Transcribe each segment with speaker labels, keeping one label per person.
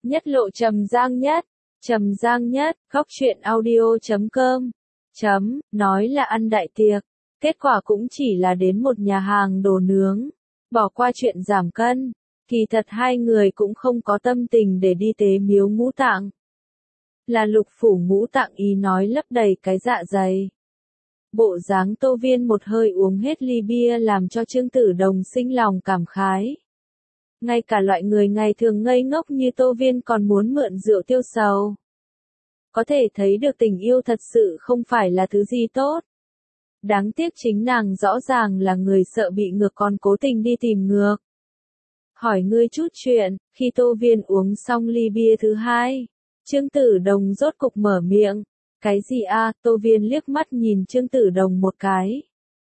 Speaker 1: Nhất lộ Trầm Giang Nhất. Trầm Giang Nhất, góc truyện audio.com. Nói là ăn đại tiệc, kết quả cũng chỉ là đến một nhà hàng đồ nướng. Bỏ qua chuyện giảm cân, kỳ thật hai người cũng không có tâm tình để đi tế miếu ngũ tạng. Là lục phủ ngũ tạng ý nói lấp đầy cái dạ dày. Bộ dáng Tô Viên một hơi uống hết ly bia làm cho Trương Tử Đồng sinh lòng cảm khái. Ngay cả loại người ngày thường ngây ngốc như Tô Viên còn muốn mượn rượu tiêu sầu. Có thể thấy được tình yêu thật sự không phải là thứ gì tốt. Đáng tiếc chính nàng rõ ràng là người sợ bị ngược còn cố tình đi tìm ngược. Hỏi ngươi chút chuyện, khi Tô Viên uống xong ly bia thứ hai, Trương Tử Đồng rốt cục mở miệng. Cái gì a? Tô Viên liếc mắt nhìn Trương Tử Đồng một cái.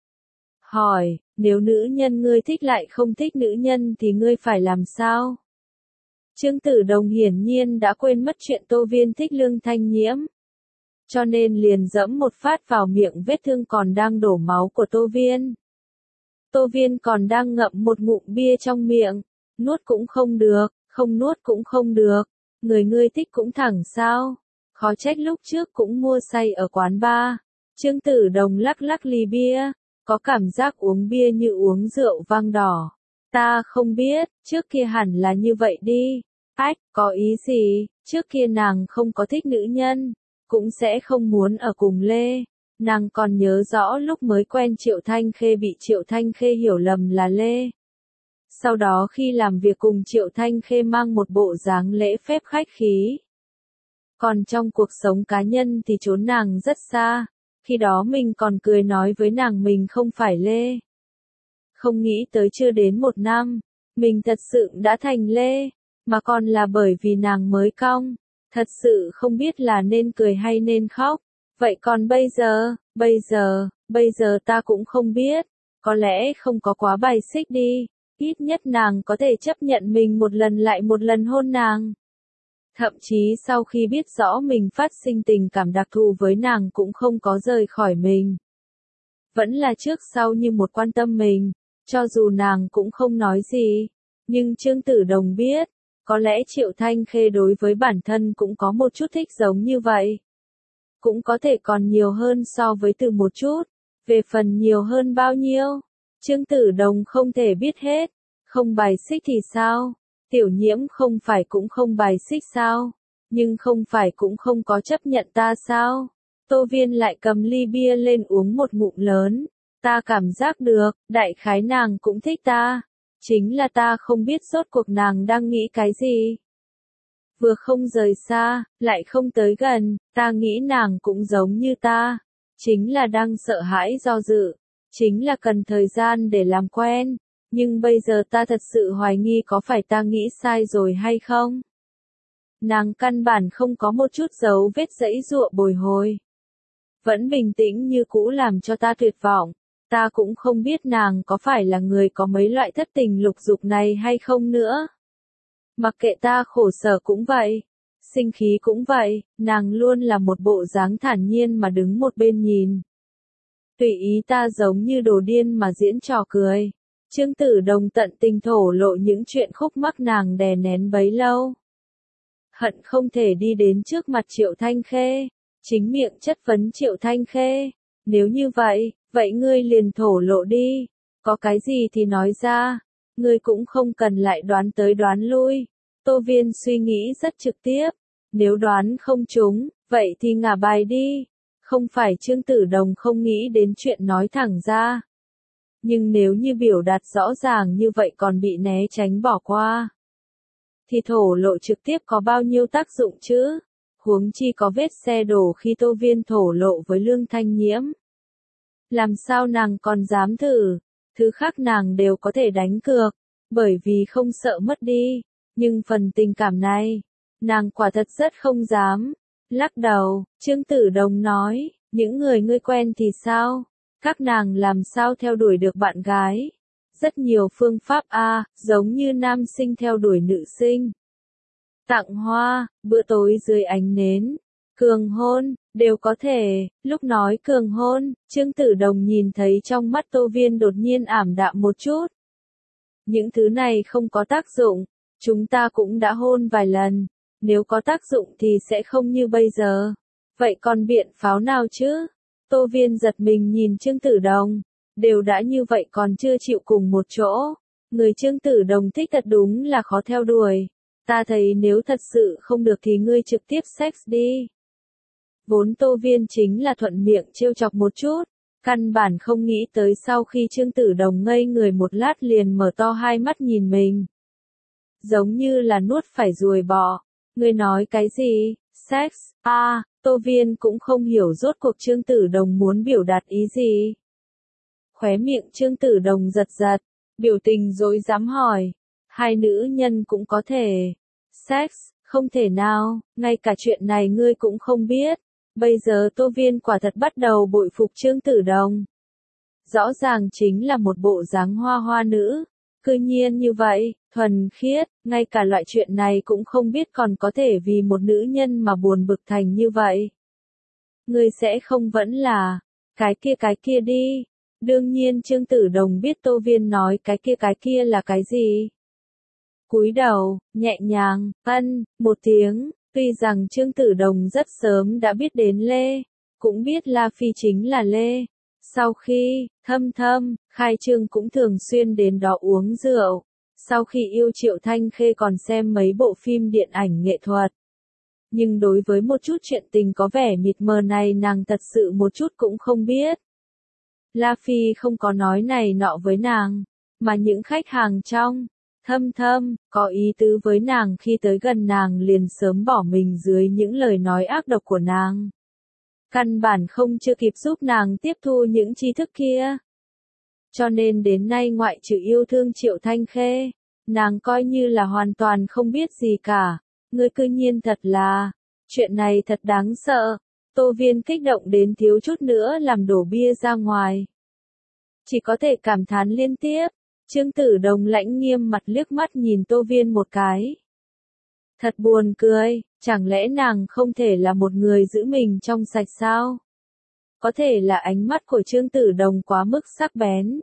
Speaker 1: Hỏi, nếu nữ nhân ngươi thích lại không thích nữ nhân thì ngươi phải làm sao? Trương Tử Đồng hiển nhiên đã quên mất chuyện Tô Viên thích Lương Thanh Nhiễm. Cho nên liền dẫm một phát vào miệng vết thương còn đang đổ máu của Tô Viên. Tô Viên còn đang ngậm một ngụm bia trong miệng, nuốt cũng không được, không nuốt cũng không được. Người ngươi thích cũng thẳng sao? Khó trách lúc trước cũng mua say ở quán bar. Trương Tử Đồng lắc lắc ly bia, có cảm giác uống bia như uống rượu vang đỏ. Ta không biết, trước kia hẳn là như vậy đi. Ách, có ý gì? Trước kia nàng không có thích nữ nhân, cũng sẽ không muốn ở cùng Lê. Nàng còn nhớ rõ lúc mới quen Triệu Thanh Khê bị Triệu Thanh Khê hiểu lầm là Lê. Sau đó khi làm việc cùng Triệu Thanh Khê mang một bộ dáng lễ phép khách khí. Còn trong cuộc sống cá nhân thì trốn nàng rất xa, khi đó mình còn cười nói với nàng mình không phải Lê. Không nghĩ tới chưa đến một năm, mình thật sự đã thành Lê, mà còn là bởi vì nàng mới cong, thật sự không biết là nên cười hay nên khóc. Vậy còn bây giờ ta cũng không biết, có lẽ không có quá bài xích đi, ít nhất nàng có thể chấp nhận mình một lần lại một lần hôn nàng. Thậm chí sau khi biết rõ mình phát sinh tình cảm đặc thù với nàng cũng không có rời khỏi mình. Vẫn là trước sau như một quan tâm mình, cho dù nàng cũng không nói gì. Nhưng Trương Tử Đồng biết, có lẽ Triệu Thanh Khê đối với bản thân cũng có một chút thích giống như vậy. Cũng có thể còn nhiều hơn so với từ một chút, về phần nhiều hơn bao nhiêu. Trương Tử Đồng không thể biết hết, không bài xích thì sao? Tiểu Nhiễm không phải cũng không bài xích sao? Nhưng không phải cũng không có chấp nhận ta sao? Tô Viên lại cầm ly bia lên uống một ngụm lớn. Ta cảm giác được, đại khái nàng cũng thích ta. Chính là ta không biết rốt cuộc nàng đang nghĩ cái gì. Vừa không rời xa, lại không tới gần, ta nghĩ nàng cũng giống như ta. Chính là đang sợ hãi do dự. Chính là cần thời gian để làm quen. Nhưng bây giờ ta thật sự hoài nghi có phải ta nghĩ sai rồi hay không? Nàng căn bản không có một chút dấu vết giãy giụa bồi hồi. Vẫn bình tĩnh như cũ làm cho ta tuyệt vọng. Ta cũng không biết nàng có phải là người có mấy loại thất tình lục dục này hay không nữa. Mặc kệ ta khổ sở cũng vậy. Sinh khí cũng vậy, nàng luôn là một bộ dáng thản nhiên mà đứng một bên nhìn. Tùy ý ta giống như đồ điên mà diễn trò cười. Trương Tử Đồng tận tình thổ lộ những chuyện khúc mắc nàng đè nén bấy lâu. Hận không thể đi đến trước mặt Triệu Thanh Khê, chính miệng chất vấn Triệu Thanh Khê. Nếu như vậy ngươi liền thổ lộ đi, có cái gì thì nói ra, ngươi cũng không cần lại đoán tới đoán lui. Tô Viên suy nghĩ rất trực tiếp, nếu đoán không trúng, vậy thì ngả bài đi. Không phải Trương Tử Đồng không nghĩ đến chuyện nói thẳng ra. Nhưng nếu như biểu đạt rõ ràng như vậy còn bị né tránh bỏ qua, thì thổ lộ trực tiếp có bao nhiêu tác dụng chứ? Huống chi có vết xe đổ khi Tô Viên thổ lộ với Lương Thanh Nhiễm. Làm sao nàng còn dám thử? Thứ khác nàng đều có thể đánh cược, bởi vì không sợ mất đi. Nhưng phần tình cảm này, nàng quả thật rất không dám. Lắc đầu, Trương Tử Đồng nói, những người ngươi quen thì sao? Các nàng làm sao theo đuổi được bạn gái? Rất nhiều phương pháp giống như nam sinh theo đuổi nữ sinh. Tặng hoa, bữa tối dưới ánh nến, cường hôn, đều có thể. Lúc nói cường hôn, Trương Tử Đồng nhìn thấy trong mắt Tô Viên đột nhiên ảm đạm một chút. Những thứ này không có tác dụng, chúng ta cũng đã hôn vài lần, Nếu có tác dụng thì sẽ không như bây giờ. Vậy còn biện pháo nào chứ? Tô Viên giật mình nhìn Trương Tử Đồng. Đều đã như vậy còn chưa chịu cùng một chỗ. Người Trương Tử Đồng thích thật đúng là khó theo đuổi. Ta thấy nếu thật sự không được thì ngươi trực tiếp sex đi. Vốn Tô Viên chính là thuận miệng trêu chọc một chút. Căn bản không nghĩ tới sau khi Trương Tử Đồng ngây người một lát liền mở to hai mắt nhìn mình. Giống như là nuốt phải ruồi bọ. Ngươi nói cái gì? Sex? Tô Viên cũng không hiểu rốt cuộc Trương Tử Đồng muốn biểu đạt ý gì. Khóe miệng Trương Tử Đồng giật giật, biểu tình rối rắm hỏi. Hai nữ nhân cũng có thể. Sex? Không thể nào, ngay cả chuyện này ngươi cũng không biết. Bây giờ Tô Viên quả thật bắt đầu bội phục Trương Tử Đồng. Rõ ràng chính là một bộ dáng hoa hoa nữ. Cư nhiên như vậy, thuần khiết, ngay cả loại chuyện này cũng không biết còn có thể vì một nữ nhân mà buồn bực thành như vậy. Ngươi sẽ không vẫn là, cái kia đi. Đương nhiên Trương Tử Đồng biết Tô Viên nói cái kia là cái gì. Cúi đầu, nhẹ nhàng, một tiếng, tuy rằng Trương Tử Đồng rất sớm đã biết đến Lê, cũng biết La Phi chính là Lê. Sau khi, Thâm, khai trương cũng thường xuyên đến đó uống rượu. Sau khi yêu Triệu Thanh Khê còn xem mấy bộ phim điện ảnh nghệ thuật. Nhưng đối với một chút chuyện tình có vẻ mịt mờ này nàng thật sự một chút cũng không biết. La Phi không có nói này nọ với nàng, mà những khách hàng trong Thâm, có ý tứ với nàng khi tới gần nàng liền sớm bỏ mình dưới những lời nói ác độc của nàng. Căn bản không chưa kịp giúp nàng tiếp thu những tri thức kia. Cho nên đến nay ngoại trừ yêu thương Triệu Thanh Khê, nàng coi như là hoàn toàn không biết gì cả. Ngươi cư nhiên thật là, chuyện này thật đáng sợ. Tô Viên kích động đến thiếu chút nữa làm đổ bia ra ngoài. Chỉ có thể cảm thán liên tiếp. Trương Tử Đồng lãnh nghiêm mặt liếc mắt nhìn Tô Viên một cái. Thật buồn cười, chẳng lẽ nàng không thể là một người giữ mình trong sạch sao? Có thể là ánh mắt của Trương Tử Đồng quá mức sắc bén.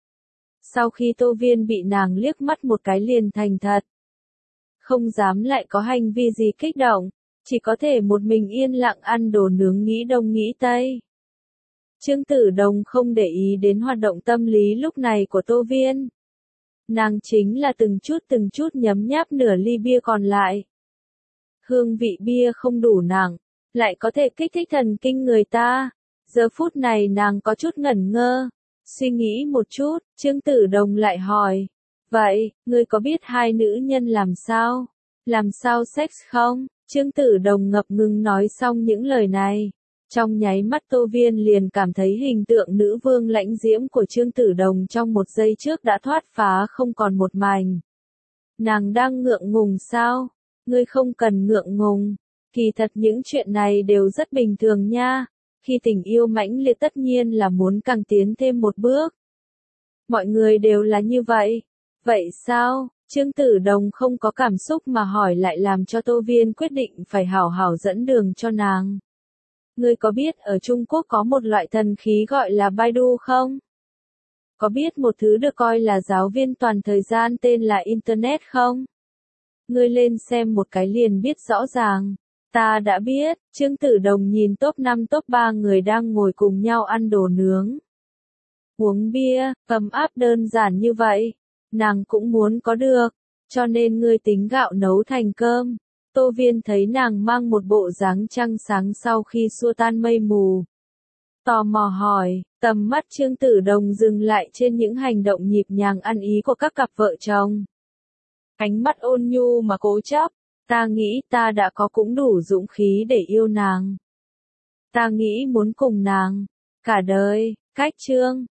Speaker 1: Sau khi Tô Viên bị nàng liếc mắt một cái liền thành thật. Không dám lại có hành vi gì kích động, chỉ có thể một mình yên lặng ăn đồ nướng nghĩ đông nghĩ tây. Trương Tử Đồng không để ý đến hoạt động tâm lý lúc này của Tô Viên. Nàng chính là từng chút nhấm nháp nửa ly bia còn lại. Hương vị bia không đủ nặng, lại có thể kích thích thần kinh người ta. Giờ phút này nàng có chút ngẩn ngơ. Suy nghĩ một chút, Trương Tử Đồng lại hỏi. Vậy, ngươi có biết hai nữ nhân làm sao? Làm sao sex không? Trương Tử Đồng ngập ngừng nói xong những lời này. Trong nháy mắt Tô Viên liền cảm thấy hình tượng nữ vương lãnh diễm của Trương Tử Đồng trong một giây trước đã thoát phá không còn một mảnh. Nàng đang ngượng ngùng sao? Ngươi không cần ngượng ngùng. Kỳ thật những chuyện này đều rất bình thường nha. Khi tình yêu mãnh liệt tất nhiên là muốn càng tiến thêm một bước. Mọi người đều là như vậy. Vậy sao? Trương Tử Đồng không có cảm xúc mà hỏi lại làm cho Tô Viên quyết định phải hảo hảo dẫn đường cho nàng. Ngươi có biết ở Trung Quốc có một loại thần khí gọi là Baidu không? Có biết một thứ được coi là giáo viên toàn thời gian tên là Internet không? Ngươi lên xem một cái liền biết rõ ràng. Ta đã biết, Trương Tử Đồng nhìn top 5 top 3 người đang ngồi cùng nhau ăn đồ nướng. Uống bia, ấm áp đơn giản như vậy. Nàng cũng muốn có được, cho nên ngươi tính gạo nấu thành cơm. Tô Viên thấy nàng mang một bộ dáng trăng sáng sau khi xua tan mây mù. Tò mò hỏi, tầm mắt Trương Tử Đồng dừng lại trên những hành động nhịp nhàng ăn ý của các cặp vợ chồng. Ánh mắt ôn nhu mà cố chấp, ta nghĩ ta đã có cũng đủ dũng khí để yêu nàng. Ta nghĩ muốn cùng nàng, cả đời, cách chương.